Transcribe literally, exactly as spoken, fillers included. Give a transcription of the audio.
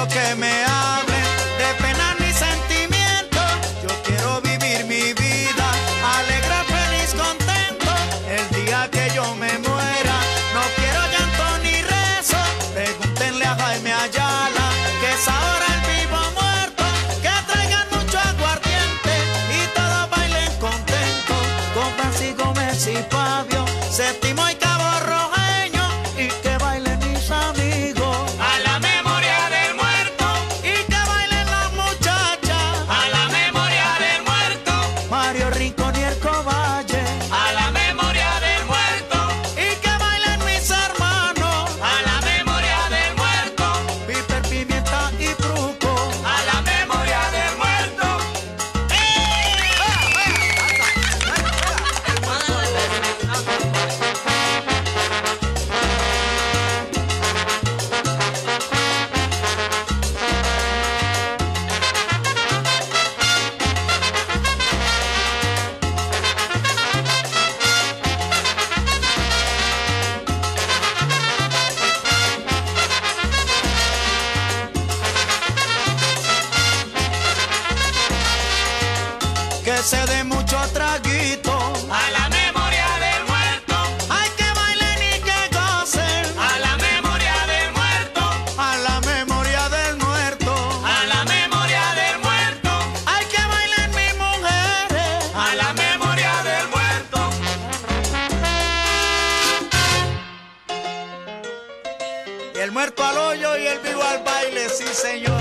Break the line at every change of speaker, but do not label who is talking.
que me hablen de pena ni sentimiento. Yo quiero vivir mi vida alegre, feliz, contento. El día que yo me muera no quiero llanto ni rezo. Pregúntenle a Jaime Ayala, que es ahora el vivo muerto, que traigan mucho aguardiente y todos bailen contentos con Francisco Gómez y Fabio Séptimo y Cabo Rojeño, y que bailen mis amigos
a la memoria del muerto,
y que bailen las muchachas
a la memoria del muerto,
Mario Rincón y el Covalle,
a la memoria del muerto,
y que bailen mis hermanos
a la memoria del muerto,
Piper, Pimienta y Truco.
a la memoria del muerto.
Que se dé mucho traguito,
A la memoria del muerto,
hay que bailen y que gocen,
a la memoria del muerto,
a la memoria del muerto,
a la memoria del muerto,
hay que bailen mis mujeres,
a la memoria del muerto.
y el muerto al hoyo y el vivo al baile, sí señor.